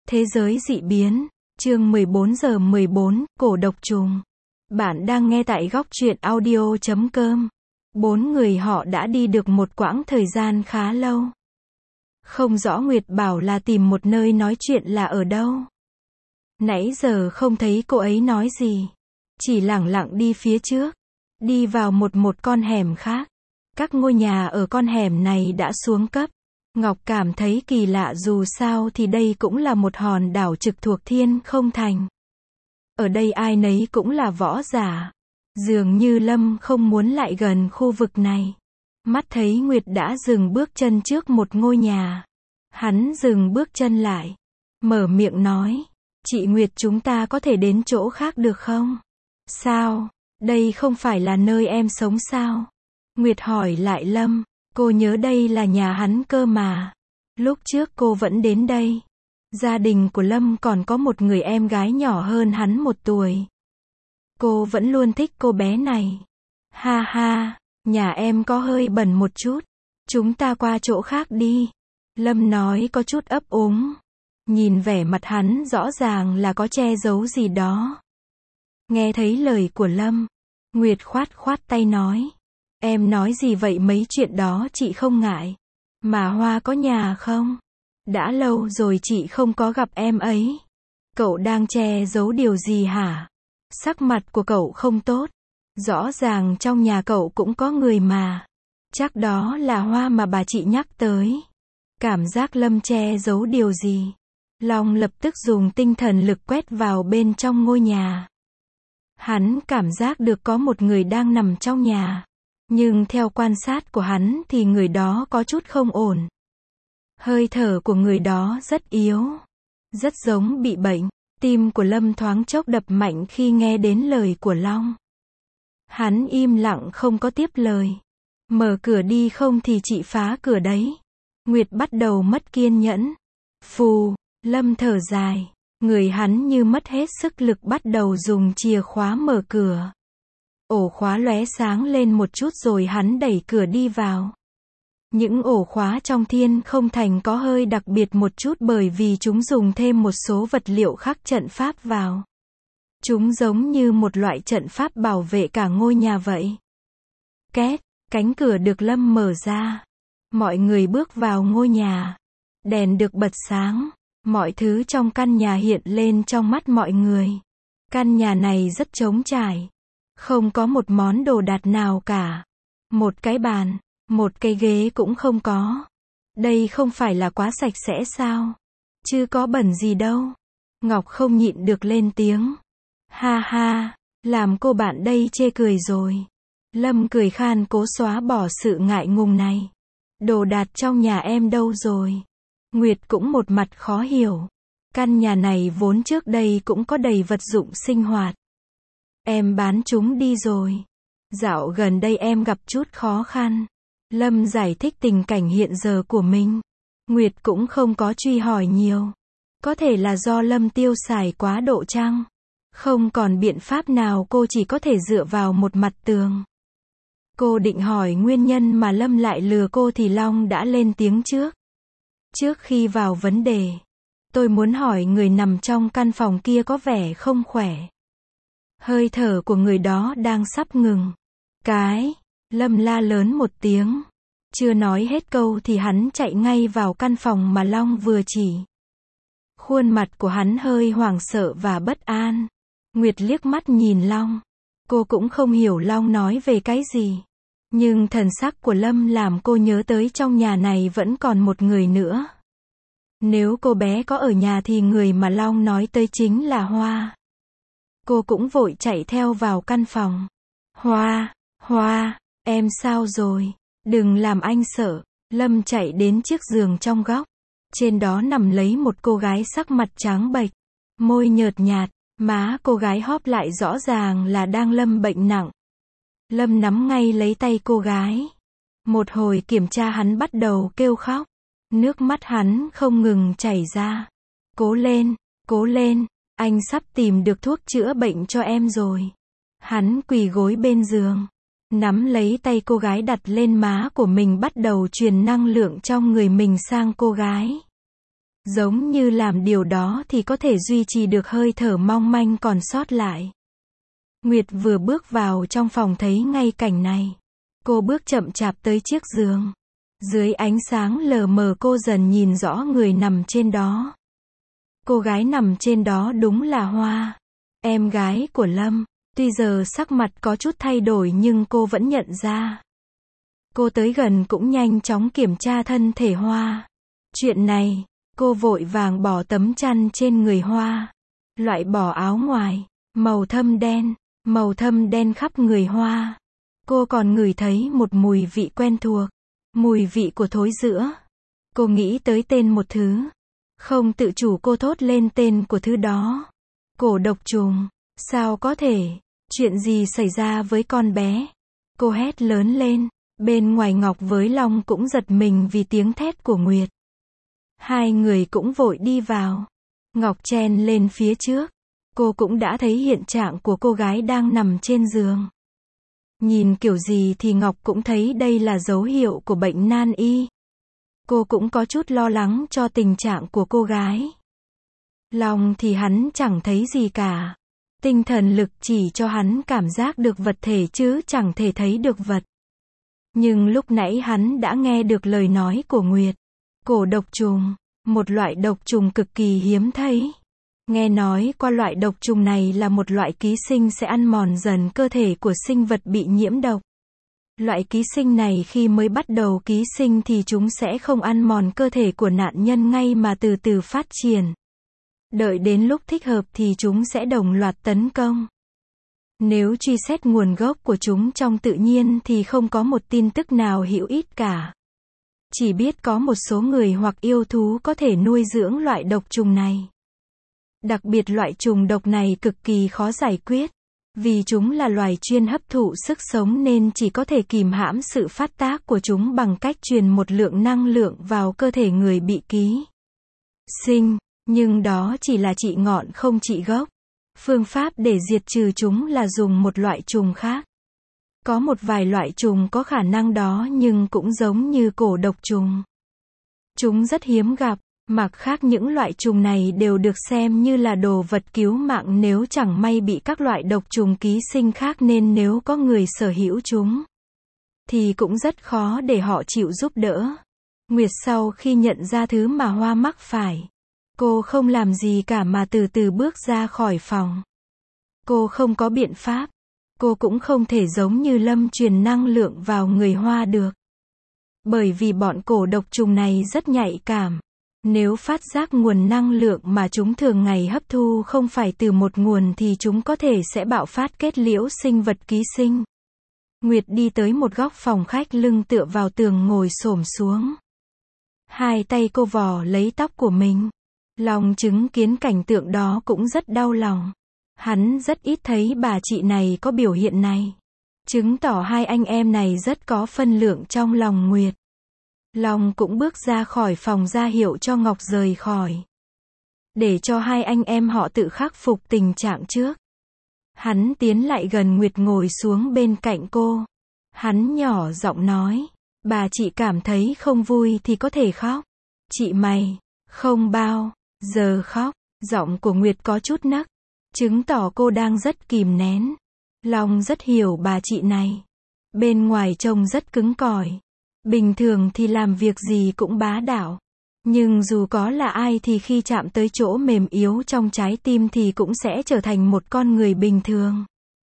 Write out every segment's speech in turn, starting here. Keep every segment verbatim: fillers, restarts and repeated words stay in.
Thế giới dị biến, chương mười bốn giờ mười bốn, cổ độc trùng. Bạn đang nghe tại góc truyện audio chấm com. Bốn người họ đã đi được một quãng thời gian khá lâu. Không rõ Nguyệt bảo là tìm một nơi nói chuyện là ở đâu. Nãy giờ không thấy cô ấy nói gì. Chỉ lẳng lặng đi phía trước. Đi vào một một con hẻm khác. Các ngôi nhà ở con hẻm này đã xuống cấp. Ngọc cảm thấy kỳ lạ, dù sao thì đây cũng là một hòn đảo trực thuộc Thiên Không Thành. Ở đây ai nấy cũng là võ giả. Dường như Lâm không muốn lại gần khu vực này. Mắt thấy Nguyệt đã dừng bước chân trước một ngôi nhà. Hắn dừng bước chân lại. Mở miệng nói. Chị Nguyệt, chúng ta có thể đến chỗ khác được không? Sao? Đây không phải là nơi em sống sao? Nguyệt hỏi lại Lâm. Cô nhớ đây là nhà hắn cơ mà. Lúc trước cô vẫn đến đây. Gia đình của Lâm còn có một người em gái nhỏ hơn hắn một tuổi. Cô vẫn luôn thích cô bé này. Ha ha, nhà em có hơi bẩn một chút. Chúng ta qua chỗ khác đi. Lâm nói có chút ấp úng. Nhìn vẻ mặt hắn rõ ràng là có che giấu gì đó. Nghe thấy lời của Lâm, Nguyệt khoát khoát tay nói. Em nói gì vậy, mấy chuyện đó chị không ngại. Mà Hoa có nhà không? Đã lâu rồi chị không có gặp em ấy. Cậu đang che giấu điều gì hả? Sắc mặt của cậu không tốt. Rõ ràng trong nhà cậu cũng có người mà. Chắc đó là Hoa mà bà chị nhắc tới. Cảm giác Lâm che giấu điều gì? Long lập tức dùng tinh thần lực quét vào bên trong ngôi nhà. Hắn cảm giác được có một người đang nằm trong nhà. Nhưng theo quan sát của hắn thì người đó có chút không ổn. Hơi thở của người đó rất yếu. Rất giống bị bệnh. Tim của Lâm thoáng chốc đập mạnh khi nghe đến lời của Long. Hắn im lặng không có tiếp lời. Mở cửa đi không thì chị phá cửa đấy. Nguyệt bắt đầu mất kiên nhẫn. Phù, Lâm thở dài. Người hắn như mất hết sức lực, bắt đầu dùng chìa khóa mở cửa. Ổ khóa lóe sáng lên một chút rồi hắn đẩy cửa đi vào. Những ổ khóa trong Thiên Không Thành có hơi đặc biệt một chút bởi vì chúng dùng thêm một số vật liệu khắc trận pháp vào. Chúng giống như một loại trận pháp bảo vệ cả ngôi nhà vậy. Két, cánh cửa được Lâm mở ra. Mọi người bước vào ngôi nhà. Đèn được bật sáng. Mọi thứ trong căn nhà hiện lên trong mắt mọi người. Căn nhà này rất trống trải. Không có một món đồ đạc nào cả. Một cái bàn, một cái ghế cũng không có. Đây không phải là quá sạch sẽ sao? Chứ có bẩn gì đâu. Ngọc không nhịn được lên tiếng. Ha ha, làm cô bạn đây chê cười rồi. Lâm cười khan cố xóa bỏ sự ngại ngùng này. Đồ đạc trong nhà em đâu rồi? Nguyệt cũng một mặt khó hiểu. Căn nhà này vốn trước đây cũng có đầy vật dụng sinh hoạt. Em bán chúng đi rồi. Dạo gần đây em gặp chút khó khăn. Lâm giải thích tình cảnh hiện giờ của mình. Nguyệt cũng không có truy hỏi nhiều. Có thể là do Lâm tiêu xài quá độ chăng? Không còn biện pháp nào, cô chỉ có thể dựa vào một mặt tường. Cô định hỏi nguyên nhân mà Lâm lại lừa cô thì Long đã lên tiếng trước. Trước khi vào vấn đề, tôi muốn hỏi người nằm trong căn phòng kia có vẻ không khỏe. Hơi thở của người đó đang sắp ngừng. Cái, Lâm la lớn một tiếng. Chưa nói hết câu thì hắn chạy ngay vào căn phòng mà Long vừa chỉ. Khuôn mặt của hắn hơi hoảng sợ và bất an. Nguyệt liếc mắt nhìn Long. Cô cũng không hiểu Long nói về cái gì. Nhưng thần sắc của Lâm làm cô nhớ tới trong nhà này vẫn còn một người nữa. Nếu cô bé có ở nhà thì người mà Long nói tới chính là Hoa. Cô cũng vội chạy theo vào căn phòng. Hoa, Hoa, em sao rồi? Đừng làm anh sợ. Lâm chạy đến chiếc giường trong góc. Trên đó nằm lấy một cô gái sắc mặt trắng bệch. Môi nhợt nhạt, má cô gái hóp lại rõ ràng là đang lâm bệnh nặng. Lâm nắm ngay lấy tay cô gái. Một hồi kiểm tra hắn bắt đầu kêu khóc. Nước mắt hắn không ngừng chảy ra. Cố lên, cố lên, anh sắp tìm được thuốc chữa bệnh cho em rồi. Hắn quỳ gối bên giường. Nắm lấy tay cô gái đặt lên má của mình, bắt đầu truyền năng lượng trong người mình sang cô gái. Giống như làm điều đó thì có thể duy trì được hơi thở mong manh còn sót lại. Nguyệt vừa bước vào trong phòng thấy ngay cảnh này. Cô bước chậm chạp tới chiếc giường. Dưới ánh sáng lờ mờ cô dần nhìn rõ người nằm trên đó. Cô gái nằm trên đó đúng là Hoa, em gái của Lâm. Tuy giờ sắc mặt có chút thay đổi nhưng cô vẫn nhận ra. Cô tới gần cũng nhanh chóng kiểm tra thân thể Hoa. Chuyện này, cô vội vàng bỏ tấm chăn trên người Hoa. Loại bỏ áo ngoài, màu thâm đen, màu thâm đen khắp người Hoa. Cô còn ngửi thấy một mùi vị quen thuộc. Mùi vị của thối rữa. Cô nghĩ tới tên một thứ. Không tự chủ cô thốt lên tên của thứ đó. Cổ độc trùng. Sao có thể? Chuyện gì xảy ra với con bé? Cô hét lớn lên. Bên ngoài Ngọc với Long cũng giật mình vì tiếng thét của Nguyệt. Hai người cũng vội đi vào. Ngọc chen lên phía trước. Cô cũng đã thấy hiện trạng của cô gái đang nằm trên giường. Nhìn kiểu gì thì Ngọc cũng thấy đây là dấu hiệu của bệnh nan y. Cô cũng có chút lo lắng cho tình trạng của cô gái. Long thì hắn chẳng thấy gì cả. Tinh thần lực chỉ cho hắn cảm giác được vật thể chứ chẳng thể thấy được vật. Nhưng lúc nãy hắn đã nghe được lời nói của Nguyệt. Cổ độc trùng, một loại độc trùng cực kỳ hiếm thấy. Nghe nói qua loại độc trùng này là một loại ký sinh sẽ ăn mòn dần cơ thể của sinh vật bị nhiễm độc. Loại ký sinh này khi mới bắt đầu ký sinh thì chúng sẽ không ăn mòn cơ thể của nạn nhân ngay mà từ từ phát triển. Đợi đến lúc thích hợp thì chúng sẽ đồng loạt tấn công. Nếu truy xét nguồn gốc của chúng trong tự nhiên thì không có một tin tức nào hữu ích cả. Chỉ biết có một số người hoặc yêu thú có thể nuôi dưỡng loại độc trùng này. Đặc biệt loại trùng độc này cực kỳ khó giải quyết. Vì chúng là loài chuyên hấp thụ sức sống nên chỉ có thể kìm hãm sự phát tác của chúng bằng cách truyền một lượng năng lượng vào cơ thể người bị ký sinh. Nhưng đó chỉ là trị ngọn không trị gốc. Phương pháp để diệt trừ chúng là dùng một loại trùng khác. Có một vài loại trùng có khả năng đó nhưng cũng giống như cổ độc trùng. Chúng rất hiếm gặp. Mặt khác những loại trùng này đều được xem như là đồ vật cứu mạng nếu chẳng may bị các loại độc trùng ký sinh khác nên nếu có người sở hữu chúng thì cũng rất khó để họ chịu giúp đỡ. Nguyệt sau khi nhận ra thứ mà Hoa mắc phải, cô không làm gì cả mà từ từ bước ra khỏi phòng. Cô không có biện pháp. Cô cũng không thể giống như Lâm truyền năng lượng vào người Hoa được. Bởi vì bọn cổ độc trùng này rất nhạy cảm. Nếu phát giác nguồn năng lượng mà chúng thường ngày hấp thu không phải từ một nguồn thì chúng có thể sẽ bạo phát kết liễu sinh vật ký sinh. Nguyệt đi tới một góc phòng khách lưng tựa vào tường ngồi xổm xuống. Hai tay cô vò lấy tóc của mình. Long chứng kiến cảnh tượng đó cũng rất đau lòng. Hắn rất ít thấy bà chị này có biểu hiện này. Chứng tỏ hai anh em này rất có phân lượng trong lòng Nguyệt. Long cũng bước ra khỏi phòng ra hiệu cho Ngọc rời khỏi. Để cho hai anh em họ tự khắc phục tình trạng trước. Hắn tiến lại gần Nguyệt ngồi xuống bên cạnh cô. Hắn nhỏ giọng nói. Bà chị cảm thấy không vui thì có thể khóc. Chị mày, không bao giờ khóc. Giọng của Nguyệt có chút nấc. Chứng tỏ cô đang rất kìm nén. Long rất hiểu bà chị này. Bên ngoài trông rất cứng cỏi. Bình thường thì làm việc gì cũng bá đạo. Nhưng dù có là ai thì khi chạm tới chỗ mềm yếu trong trái tim thì cũng sẽ trở thành một con người bình thường.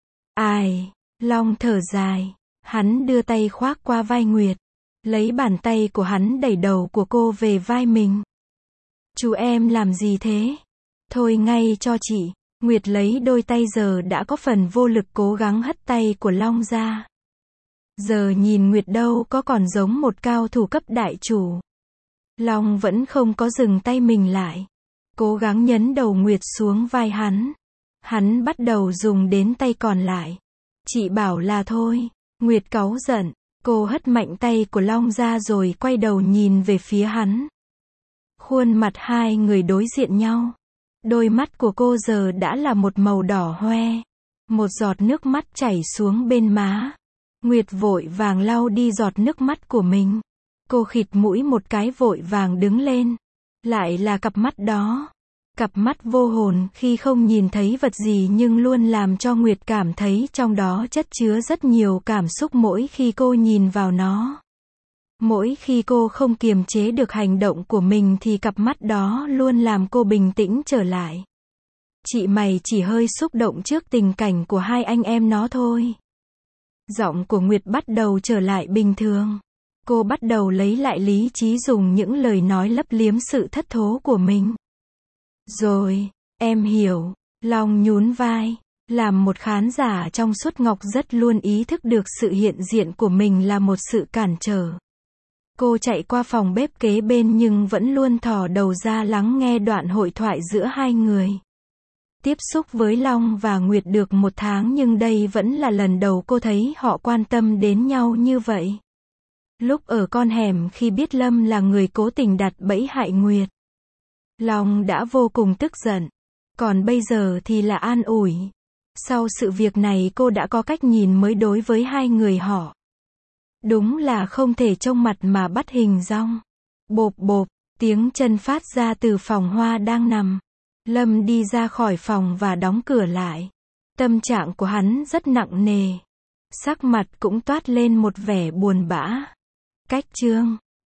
Ai? Long thở dài. Hắn đưa tay khoác qua vai Nguyệt. Lấy bàn tay của hắn đẩy đầu của cô về vai mình. Chú em làm gì thế? Thôi ngay cho chị. Nguyệt lấy đôi tay giờ đã có phần vô lực cố gắng hất tay của Long ra. Giờ nhìn Nguyệt đâu có còn giống một cao thủ cấp đại chủ. Long vẫn không có dừng tay mình lại. Cố gắng nhấn đầu Nguyệt xuống vai hắn. Hắn bắt đầu dùng đến tay còn lại. Chị bảo là thôi. Nguyệt cáu giận. Cô hất mạnh tay của Long ra rồi quay đầu nhìn về phía hắn. Khuôn mặt hai người đối diện nhau. Đôi mắt của cô giờ đã là một màu đỏ hoe. Một giọt nước mắt chảy xuống bên má. Nguyệt vội vàng lau đi giọt nước mắt của mình. Cô khịt mũi một cái vội vàng đứng lên. Lại là cặp mắt đó. Cặp mắt vô hồn khi không nhìn thấy vật gì nhưng luôn làm cho Nguyệt cảm thấy trong đó chất chứa rất nhiều cảm xúc mỗi khi cô nhìn vào nó. Mỗi khi cô không kiềm chế được hành động của mình thì cặp mắt đó luôn làm cô bình tĩnh trở lại. Chị mày chỉ hơi xúc động trước tình cảnh của hai anh em nó thôi. Giọng của Nguyệt bắt đầu trở lại bình thường. Cô bắt đầu lấy lại lý trí dùng những lời nói lấp liếm sự thất thố của mình. Rồi, em hiểu. Long nhún vai. Làm một khán giả trong suốt Ngọc rất luôn ý thức được sự hiện diện của mình là một sự cản trở. Cô chạy qua phòng bếp kế bên nhưng vẫn luôn thò đầu ra lắng nghe đoạn hội thoại giữa hai người. Tiếp xúc với Long và Nguyệt được một tháng nhưng đây vẫn là lần đầu cô thấy họ quan tâm đến nhau như vậy. Lúc ở con hẻm khi biết Lâm là người cố tình đặt bẫy hại Nguyệt, Long đã vô cùng tức giận. Còn bây giờ thì là an ủi. Sau sự việc này cô đã có cách nhìn mới đối với hai người họ. Đúng là không thể trông mặt mà bắt hình dong. Bộp bộp, tiếng chân phát ra từ phòng hoa đang nằm. Lâm đi ra khỏi phòng và đóng cửa lại. Tâm trạng của hắn rất nặng nề. Sắc mặt cũng toát lên một vẻ buồn bã. Cách chương